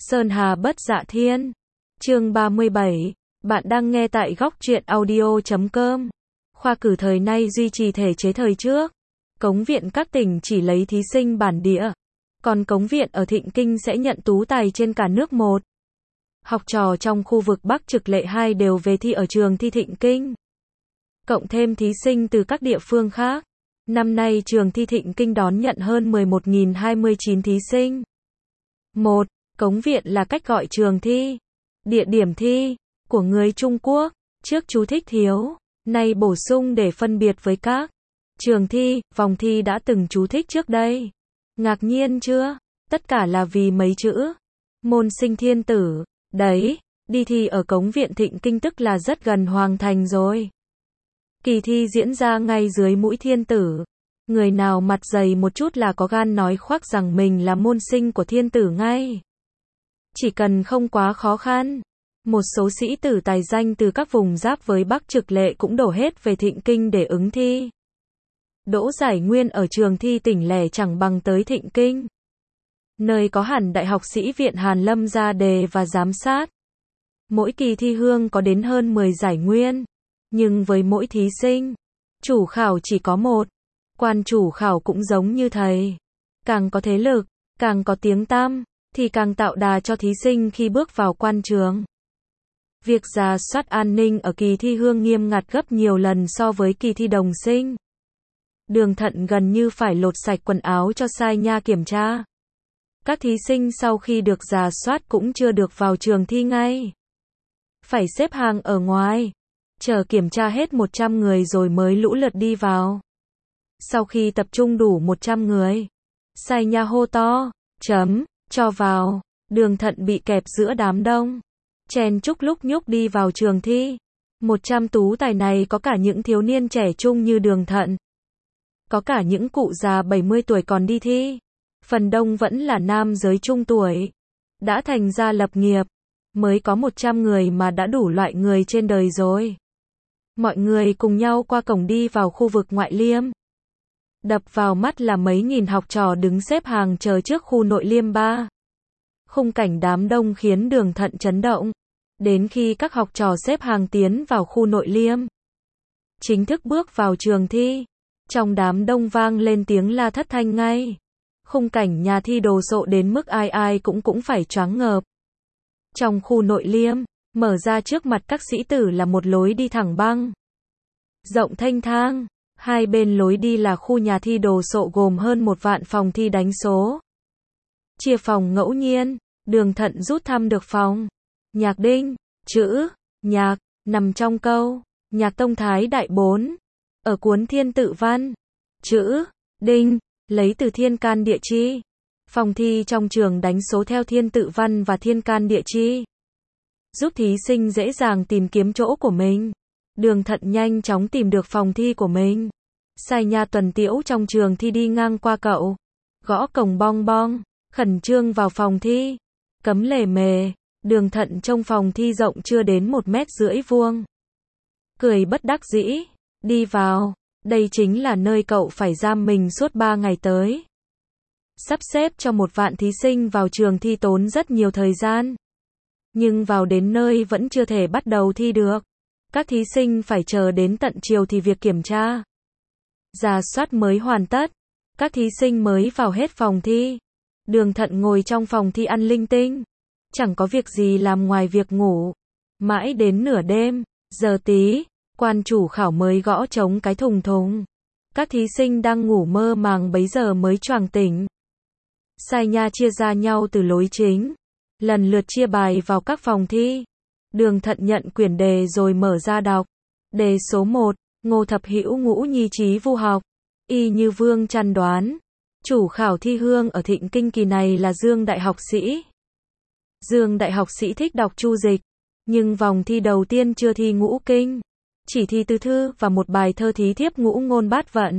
Sơn Hà Bất Dạ Thiên. Chương 37. Bạn đang nghe tại góc truyện audio.com. Khoa cử thời nay duy trì thể chế thời trước. Cống viện các tỉnh chỉ lấy thí sinh bản địa. Còn cống viện ở Thịnh Kinh sẽ nhận tú tài trên cả nước một. Học trò trong khu vực Bắc Trực Lệ 2 đều về thi ở trường thi Thịnh Kinh. Cộng thêm thí sinh từ các địa phương khác. Năm nay trường thi Thịnh Kinh đón nhận hơn 11.029 thí sinh. 1. Cống viện là cách gọi trường thi, địa điểm thi của người Trung Quốc, trước chú thích thiếu, nay bổ sung để phân biệt với các trường thi, vòng thi đã từng chú thích trước đây. Ngạc nhiên chưa? Tất cả là vì mấy chữ môn sinh thiên tử. Đấy, đi thi ở cống viện Thịnh Kinh tức là rất gần hoàn thành rồi. Kỳ thi diễn ra ngay dưới mũi thiên tử. Người nào mặt dày một chút là có gan nói khoác rằng mình là môn sinh của thiên tử ngay. Chỉ cần không quá khó khăn. Một số sĩ tử tài danh từ các vùng giáp với Bắc Trực Lệ cũng đổ hết về Thịnh Kinh để ứng thi. Đỗ giải nguyên ở trường thi tỉnh lẻ chẳng bằng tới Thịnh Kinh, nơi có hẳn Đại học Sĩ viện Hàn Lâm ra đề và giám sát. Mỗi kỳ thi hương có đến hơn 10 giải nguyên. Nhưng với mỗi thí sinh, chủ khảo chỉ có một. Quan chủ khảo cũng giống như thầy. Càng có thế lực, càng có tiếng tăm, thì càng tạo đà cho thí sinh khi bước vào quan trường. Việc rà soát an ninh ở kỳ thi hương nghiêm ngặt gấp nhiều lần so với kỳ thi đồng sinh. Đường Thận gần như phải lột sạch quần áo cho sai nha kiểm tra. Các thí sinh sau khi được rà soát cũng chưa được vào trường thi ngay. Phải xếp hàng ở ngoài, chờ kiểm tra hết 100 người rồi mới lũ lượt đi vào. Sau khi tập trung đủ 100 người, sai nha hô to, chấm, cho vào. Đường Thận bị kẹp giữa đám đông, chen chúc lúc nhúc đi vào trường thi. 100 tú tài này có cả những thiếu niên trẻ trung như Đường Thận, có cả những cụ già 70 tuổi còn đi thi. Phần đông vẫn là nam giới trung tuổi, đã thành gia lập nghiệp. Mới có 100 người mà đã đủ loại người trên đời rồi. Mọi người cùng nhau qua cổng đi vào khu vực ngoại liêm. Đập vào mắt là mấy nghìn học trò đứng xếp hàng chờ trước khu nội liêm 3. Khung cảnh đám đông khiến Đường Thận chấn động. Đến khi các học trò xếp hàng tiến vào khu nội liêm, chính thức bước vào trường thi, trong đám đông vang lên tiếng la thất thanh ngay. Khung cảnh nhà thi đồ sộ đến mức ai ai cũng phải choáng ngợp. Trong khu nội liêm, mở ra trước mặt các sĩ tử là một lối đi thẳng băng, rộng thênh thang. Hai bên lối đi là khu nhà thi đồ sộ gồm hơn 1 vạn phòng thi đánh số. Chia phòng ngẫu nhiên, Đường Thận rút thăm được phòng Nhạc Đinh, chữ nhạc nằm trong câu Nhạc Tông Thái Đại 4 ở cuốn Thiên Tự Văn. Chữ Đinh lấy từ Thiên Can Địa Chi. Phòng thi trong trường đánh số theo Thiên Tự Văn và Thiên Can Địa Chi, giúp thí sinh dễ dàng tìm kiếm chỗ của mình. Đường Thận nhanh chóng tìm được phòng thi của mình. Sai nha tuần tiễu trong trường thi đi ngang qua cậu, gõ cổng bong bong, khẩn trương vào phòng thi. Cấm lề mề. Đường Thận trong phòng thi rộng chưa đến 1,5 mét vuông. Cười bất đắc dĩ, đi vào. Đây chính là nơi cậu phải giam mình suốt 3 ngày tới. Sắp xếp cho 1 vạn thí sinh vào trường thi tốn rất nhiều thời gian. Nhưng vào đến nơi vẫn chưa thể bắt đầu thi được. Các thí sinh phải chờ đến tận chiều thì việc kiểm tra, rà soát mới hoàn tất. Các thí sinh mới vào hết phòng thi. Đường Thận ngồi trong phòng thi ăn linh tinh, chẳng có việc gì làm ngoài việc ngủ. Mãi đến nửa đêm, giờ tí, quan chủ khảo mới gõ trống cái thùng thùng. Các thí sinh đang ngủ mơ màng bấy giờ mới choàng tỉnh. Sai nha chia ra nhau từ lối chính, lần lượt chia bài vào các phòng thi. Đường Thận nhận quyển đề rồi mở ra đọc. Đề số 1, Ngô Thập Hữu Ngũ Nhi Trí Vu học. Y như Vương chăn đoán, chủ khảo thi hương ở Thịnh Kinh kỳ này là Dương Đại học Sĩ. Dương Đại học Sĩ thích đọc chu dịch, nhưng vòng thi đầu tiên chưa thi ngũ kinh, chỉ thi tứ thư và một bài thơ thí thiếp ngũ ngôn bát vận.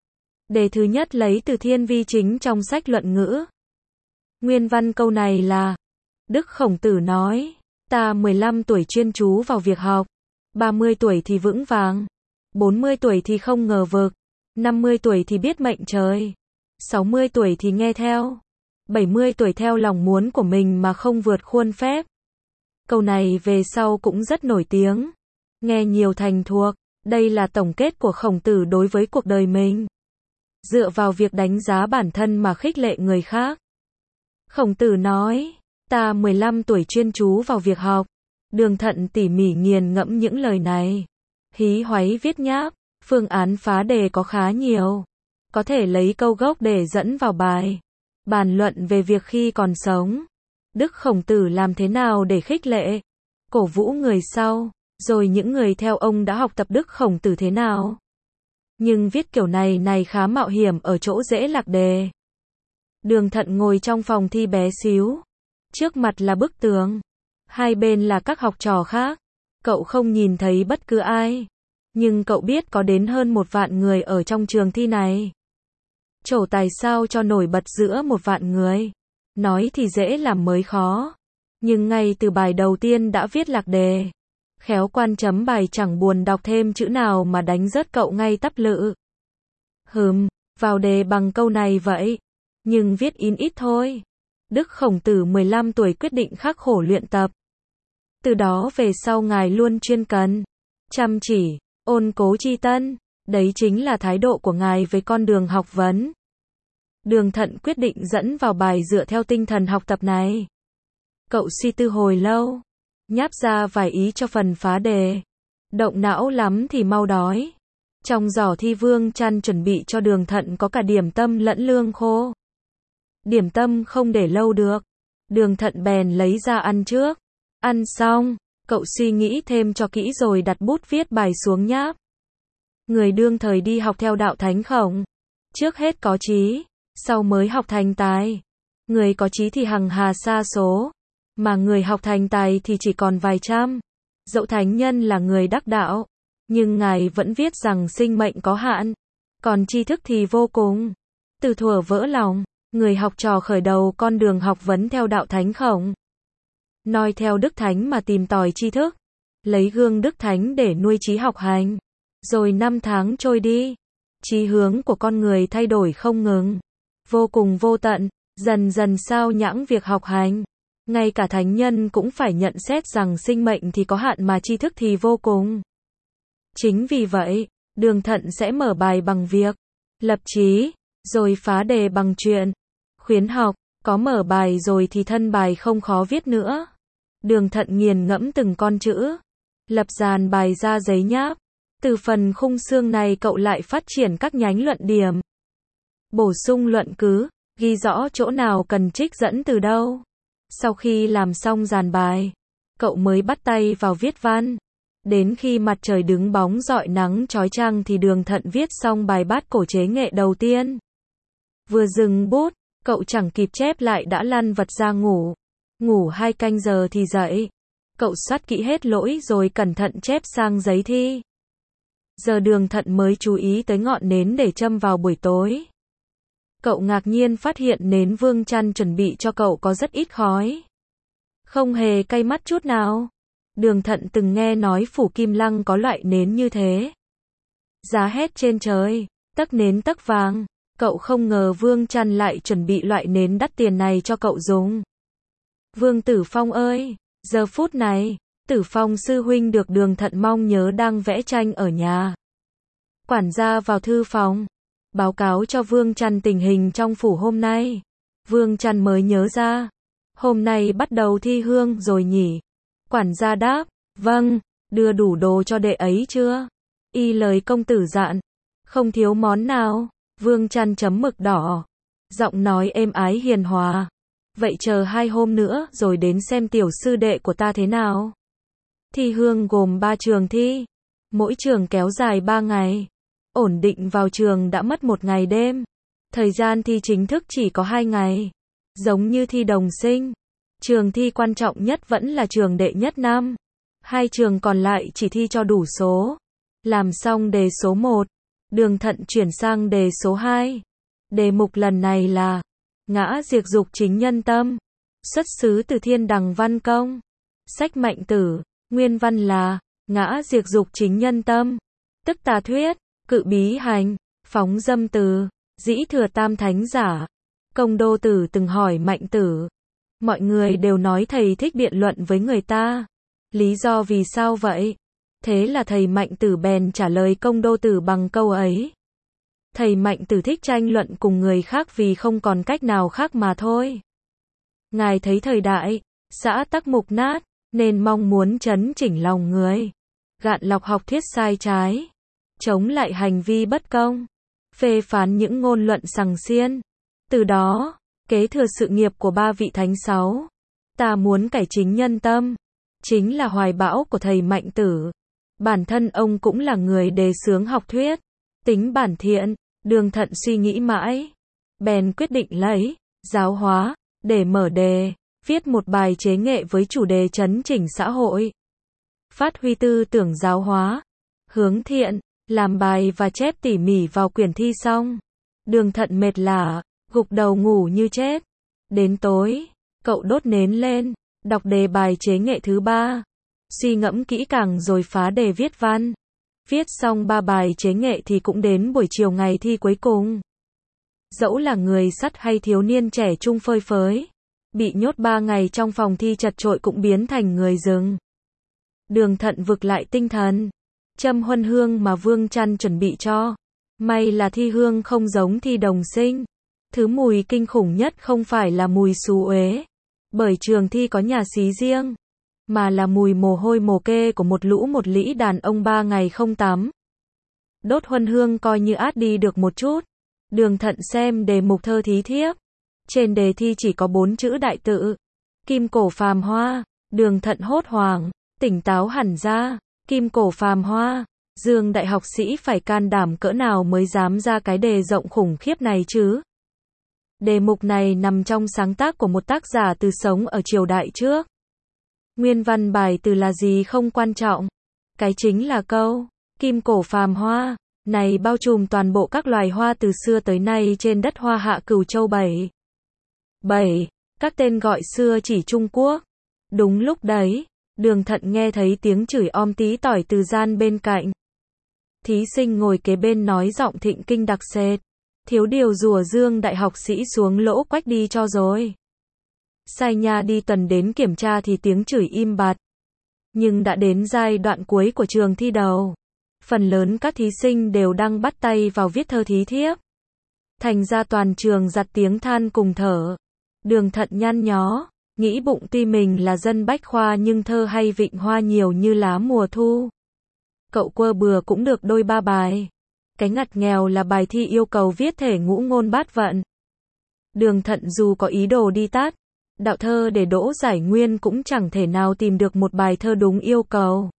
Đề thứ nhất lấy từ Thiên Vi Chính trong sách luận ngữ. Nguyên văn câu này là: Đức Khổng Tử nói, ta 15 tuổi chuyên chú vào việc học, 30 tuổi thì vững vàng, 40 tuổi thì không ngờ vực, 50 tuổi thì biết mệnh trời, 60 tuổi thì nghe theo, 70 tuổi theo lòng muốn của mình mà không vượt khuôn phép. Câu này về sau cũng rất nổi tiếng. Nghe nhiều thành thuộc, đây là tổng kết của Khổng Tử đối với cuộc đời mình. Dựa vào việc đánh giá bản thân mà khích lệ người khác. Khổng Tử nói, ta 15 tuổi chuyên chú vào việc học. Đường Thận tỉ mỉ nghiền ngẫm những lời này. Hí hoáy viết nháp, phương án phá đề có khá nhiều. Có thể lấy câu gốc để dẫn vào bài. Bàn luận về việc khi còn sống, Đức Khổng Tử làm thế nào để khích lệ, cổ vũ người sau, rồi những người theo ông đã học tập Đức Khổng Tử thế nào. Nhưng viết kiểu này khá mạo hiểm ở chỗ dễ lạc đề. Đường Thận ngồi trong phòng thi bé xíu. Trước mặt là bức tường. Hai bên là các học trò khác. Cậu không nhìn thấy bất cứ ai. Nhưng cậu biết có đến hơn 1 vạn người ở trong trường thi này. Trổ tài sao cho nổi bật giữa 1 vạn người. Nói thì dễ làm mới khó. Nhưng ngay từ bài đầu tiên đã viết lạc đề. Khéo quan chấm bài chẳng buồn đọc thêm chữ nào mà đánh rớt cậu ngay tắp lự. Vào đề bằng câu này vậy. Nhưng viết ít thôi. Đức Khổng Tử 15 tuổi quyết định khắc khổ luyện tập. Từ đó về sau ngài luôn chuyên cần, chăm chỉ, ôn cố tri tân. Đấy chính là thái độ của ngài với con đường học vấn. Đường Thận quyết định dẫn vào bài dựa theo tinh thần học tập này. Cậu suy tư hồi lâu, nháp ra vài ý cho phần phá đề. Động não lắm thì mau đói. Trong giỏ thi Vương Chăn chuẩn bị cho Đường Thận có cả điểm tâm lẫn lương khô. Điểm tâm không để lâu được. Đường Thận bèn lấy ra ăn trước. Ăn xong, cậu suy nghĩ thêm cho kỹ rồi đặt bút viết bài xuống nháp. Người đương thời đi học theo đạo Thánh Khổng. Trước hết có trí, sau mới học thành tài. Người có trí thì hằng hà sa số, mà người học thành tài thì chỉ còn vài trăm. Dẫu thánh nhân là người đắc đạo, nhưng ngài vẫn viết rằng sinh mệnh có hạn, còn tri thức thì vô cùng. Từ thuở vỡ lòng, người học trò khởi đầu con đường học vấn theo đạo Thánh Khổng. Noi theo Đức Thánh mà tìm tòi tri thức, lấy gương Đức Thánh để nuôi trí học hành. Rồi 5 tháng trôi đi, chí hướng của con người thay đổi không ngừng, vô cùng vô tận, dần dần sao nhãng việc học hành. Ngay cả thánh nhân cũng phải nhận xét rằng sinh mệnh thì có hạn mà tri thức thì vô cùng. Chính vì vậy, Đường Thận sẽ mở bài bằng việc lập chí, rồi phá đề bằng chuyện khuyến học. Có mở bài rồi thì thân bài không khó viết nữa. Đường Thận nghiền ngẫm từng con chữ, lập dàn bài ra giấy nháp. Từ phần khung xương này cậu lại phát triển các nhánh luận điểm, bổ sung luận cứ, ghi rõ chỗ nào cần trích dẫn từ đâu. Sau khi làm xong dàn bài, cậu mới bắt tay vào viết văn. Đến khi mặt trời đứng bóng rọi nắng chói chang thì Đường Thận viết xong bài bát cổ chế nghệ đầu tiên. Vừa dừng bút, cậu chẳng kịp chép lại đã lăn vật ra ngủ. Ngủ 2 canh giờ thì dậy. Cậu soát kỹ hết lỗi rồi cẩn thận chép sang giấy thi. Giờ Đường Thận mới chú ý tới ngọn nến để châm vào buổi tối. Cậu ngạc nhiên phát hiện nến Vương Chăn chuẩn bị cho cậu có rất ít khói. Không hề cay mắt chút nào. Đường Thận từng nghe nói Phủ Kim Lăng có loại nến như thế. Giá hét trên trời, tấc nến tấc vàng. Cậu không ngờ Vương Chăn lại chuẩn bị loại nến đắt tiền này cho cậu dùng. Vương Tử Phong ơi, giờ phút này, Tử Phong sư huynh được Đường Thận mong nhớ đang vẽ tranh ở nhà. Quản gia vào thư phòng, báo cáo cho Vương Chăn tình hình trong phủ hôm nay. Vương Chăn mới nhớ ra, hôm nay bắt đầu thi hương rồi nhỉ? Quản gia đáp, vâng, đưa đủ đồ cho đệ ấy chưa? Y lời công tử dặn, không thiếu món nào. Vương Chăn chấm mực đỏ, giọng nói êm ái hiền hòa. Vậy chờ 2 hôm nữa rồi đến xem tiểu sư đệ của ta thế nào. Thi hương gồm 3 trường thi, mỗi trường kéo dài 3 ngày. Ổn định vào trường đã mất 1 ngày đêm. Thời gian thi chính thức chỉ có 2 ngày. Giống như thi đồng sinh, trường thi quan trọng nhất vẫn là trường đệ nhất năm. 2 trường còn lại chỉ thi cho đủ số. Làm xong đề số 1, Đường Thận chuyển sang đề số 2. Đề mục lần này là Ngã Diệt Dục Chính Nhân Tâm, xuất xứ từ Thiên Đằng Văn Công. Sách Mạnh Tử, nguyên văn là Ngã Diệt Dục Chính Nhân Tâm, tức tà thuyết, cự bí hành, phóng dâm từ, dĩ thừa tam thánh giả. Công Đô Tử từng hỏi Mạnh Tử. Mọi người đều nói thầy thích biện luận với người ta. Lý do vì sao vậy? Thế là thầy Mạnh Tử bèn trả lời Công Đô Tử bằng câu ấy. Thầy Mạnh Tử thích tranh luận cùng người khác vì không còn cách nào khác mà thôi. Ngài thấy thời đại, xã tắc mục nát, nên mong muốn chấn chỉnh lòng người. Gạn lọc học thuyết sai trái. Chống lại hành vi bất công. Phê phán những ngôn luận sằng xiên. Từ đó, kế thừa sự nghiệp của ba vị thánh sáu. Ta muốn cải chính nhân tâm. Chính là hoài bão của thầy Mạnh Tử. Bản thân ông cũng là người đề xướng học thuyết. Tính bản thiện, Đường Thận suy nghĩ mãi. Bèn quyết định lấy giáo hóa để mở đề, viết một bài chế nghệ với chủ đề chấn chỉnh xã hội. Phát huy tư tưởng giáo hóa, hướng thiện, làm bài và chép tỉ mỉ vào quyển thi xong. Đường Thận mệt lả, gục đầu ngủ như chết. Đến tối, cậu đốt nến lên, đọc đề bài chế nghệ thứ 3. Suy ngẫm kỹ càng rồi phá đề viết văn. Viết xong 3 bài chế nghệ thì cũng đến buổi chiều ngày thi cuối cùng. Dẫu là người sắt hay thiếu niên trẻ trung phơi phới, bị nhốt 3 ngày trong phòng thi chật chội cũng biến thành người rừng. Đường Thận vực lại tinh thần. Châm huân hương mà Vương Chăn chuẩn bị cho. May là thi hương không giống thi đồng sinh. Thứ mùi kinh khủng nhất không phải là mùi xú uế, bởi trường thi có nhà xí riêng, mà là mùi mồ hôi mồ kê của một lũ đàn ông 3 ngày không tắm. Đốt huân hương coi như át đi được một chút. Đường Thận xem đề mục thơ thí thiếp. Trên đề thi chỉ có 4 chữ đại tự. Kim cổ phàm hoa. Đường Thận hốt hoảng, tỉnh táo hẳn ra. Kim cổ phàm hoa. Dương đại học sĩ phải can đảm cỡ nào mới dám ra cái đề rộng khủng khiếp này chứ? Đề mục này nằm trong sáng tác của một tác giả từ sống ở triều đại trước. Nguyên văn bài từ là gì không quan trọng. Cái chính là câu kim cổ phàm hoa này bao trùm toàn bộ các loài hoa từ xưa tới nay trên đất Hoa Hạ Cửu Châu 7. Các tên gọi xưa chỉ Trung Quốc. Đúng lúc đấy, Đường Thận nghe thấy tiếng chửi om tí tỏi từ gian bên cạnh. Thí sinh ngồi kế bên nói giọng thịnh kinh đặc sệt. Thiếu điều rủa Dương đại học sĩ xuống lỗ quách đi cho rồi. Sai nha đi tuần đến kiểm tra thì tiếng chửi im bặt. Nhưng đã đến giai đoạn cuối của trường thi đầu. Phần lớn các thí sinh đều đang bắt tay vào viết thơ thí thiếp. Thành ra toàn trường giặt tiếng than cùng thở. Đường Thận nhăn nhó, nghĩ bụng tuy mình là dân bách khoa nhưng thơ hay vịnh hoa nhiều như lá mùa thu. Cậu quơ bừa cũng được đôi 3 bài. Cái ngặt nghèo là bài thi yêu cầu viết thể ngũ ngôn bát vận. Đường Thận dù có ý đồ đi tát đạo thơ để đỗ giải nguyên cũng chẳng thể nào tìm được một bài thơ đúng yêu cầu.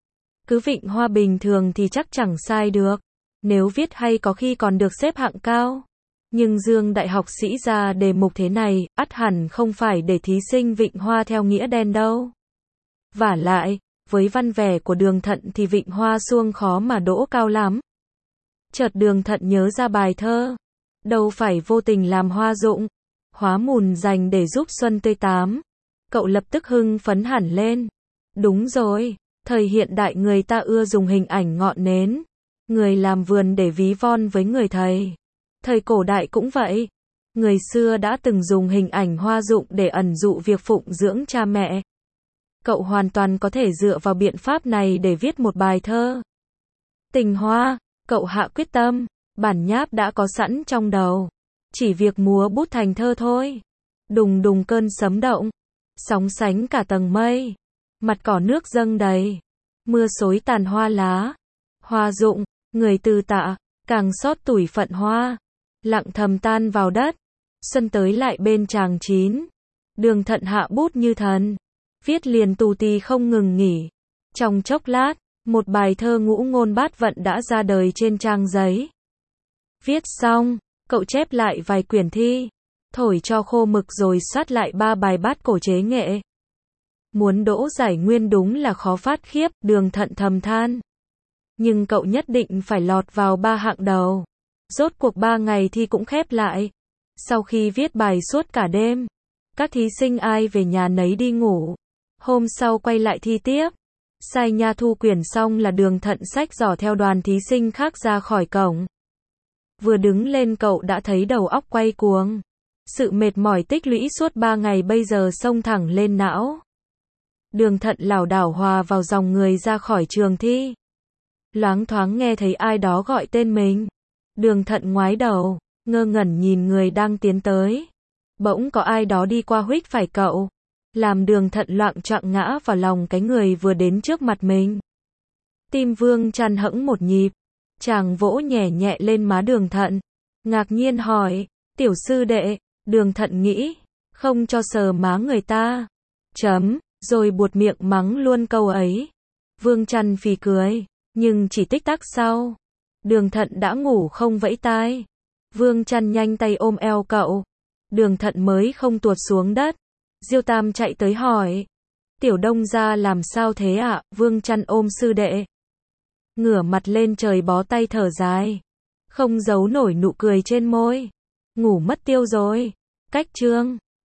Cứ vịnh hoa bình thường thì chắc chẳng sai được. Nếu viết hay có khi còn được xếp hạng cao. Nhưng Dương đại học sĩ ra đề mục thế này, ắt hẳn không phải để thí sinh vịnh hoa theo nghĩa đen đâu. Vả lại, với văn vẻ của Đường Thận thì vịnh hoa xuông khó mà đỗ cao lắm. Chợt Đường Thận nhớ ra bài thơ. Đâu phải vô tình làm hoa rụng, hóa mùn dành để giúp xuân tươi tám. Cậu lập tức hưng phấn hẳn lên. Đúng rồi, thời hiện đại người ta ưa dùng hình ảnh ngọn nến. Người làm vườn để ví von với người thầy. Thời cổ đại cũng vậy. Người xưa đã từng dùng hình ảnh hoa rụng để ẩn dụ việc phụng dưỡng cha mẹ. Cậu hoàn toàn có thể dựa vào biện pháp này để viết một bài thơ. Tình hoa, cậu hạ quyết tâm, bản nháp đã có sẵn trong đầu. Chỉ việc múa bút thành thơ thôi. Đùng đùng cơn sấm động, sóng sánh cả tầng mây. Mặt cỏ nước dâng đầy, mưa xối tàn hoa lá. Hoa rụng, người từ tạ, càng xót tủi phận hoa. Lặng thầm tan vào đất, xuân tới lại bên chàng chín. Đường Thận hạ bút như thần, viết liền tù tì không ngừng nghỉ. Trong chốc lát, một bài thơ ngũ ngôn bát vận đã ra đời trên trang giấy. Viết xong, cậu chép lại vài quyển thi, thổi cho khô mực rồi soát lại 3 bài bát cổ chế nghệ. Muốn đỗ giải nguyên đúng là khó phát khiếp, Đường Thận thầm than. Nhưng cậu nhất định phải lọt vào 3 hạng đầu. Rốt cuộc 3 ngày thi cũng khép lại. Sau khi viết bài suốt cả đêm, các thí sinh ai về nhà nấy đi ngủ. Hôm sau quay lại thi tiếp. Sai nha thu quyển xong là Đường Thận xách giỏ theo đoàn thí sinh khác ra khỏi cổng. Vừa đứng lên cậu đã thấy đầu óc quay cuồng. Sự mệt mỏi tích lũy suốt 3 ngày bây giờ xông thẳng lên não. Đường Thận lảo đảo hòa vào dòng người ra khỏi trường thi. Loáng thoáng nghe thấy ai đó gọi tên mình. Đường Thận ngoái đầu, ngơ ngẩn nhìn người đang tiến tới. Bỗng có ai đó đi qua huých phải cậu, làm Đường Thận loạng choạng ngã vào lòng cái người vừa đến trước mặt mình. Tim Vương Trăn hẫng một nhịp, chàng vỗ nhẹ nhẹ lên má Đường Thận, ngạc nhiên hỏi, tiểu sư đệ. Đường Thận nghĩ, không cho sờ má người ta. Rồi buột miệng mắng luôn câu ấy. Vương Trăn phì cười, nhưng chỉ tích tắc sau, Đường Thận đã ngủ không vẫy tai. Vương Trăn nhanh tay ôm eo cậu. Đường Thận mới không tuột xuống đất. Diêu Tam chạy tới hỏi, tiểu Đông gia làm sao thế ạ? Vương Trăn ôm sư đệ, ngửa mặt lên trời bó tay thở dài, không giấu nổi nụ cười trên môi. Ngủ mất tiêu rồi. Cách chương